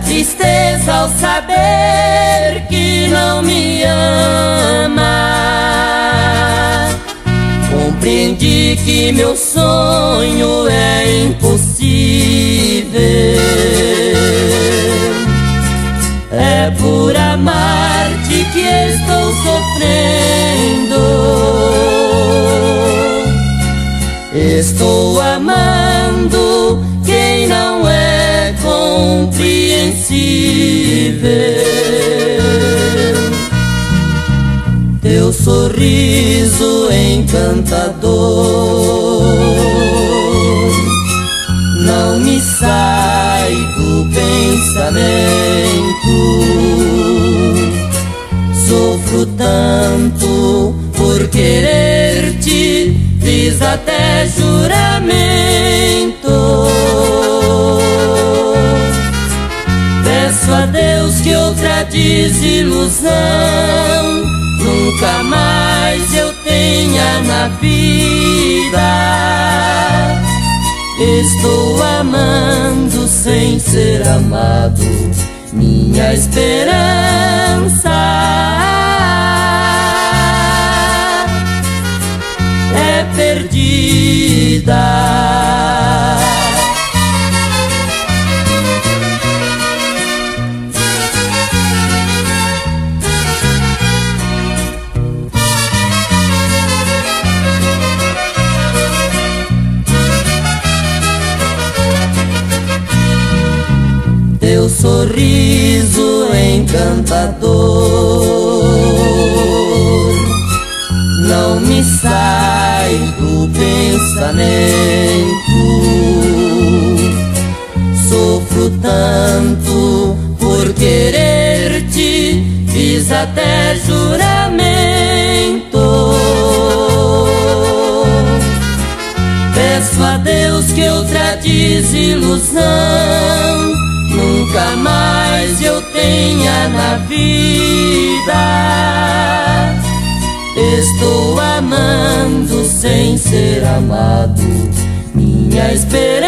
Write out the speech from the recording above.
tristeza ao saber que não me ama. Compreendi que meu sonho é impossível. É por amar-te que estou sofrendo. Estou amando quem não é compreensível. Teu sorriso encantador não me sai do pensamento. Sofro tanto por querer-te, fiz até juramento. Peço a Deus que outra desilusão nunca mais eu tenha na vida. Estou amando sem ser amado, minha esperança é perdida. Teu sorriso encantador não me sai do pensamento. Sofro tanto por querer-te, fiz até juramento. Peço a Deus que outra desilusão nunca mais eu tenha na vida. Estou amando sem ser amado, minha esperança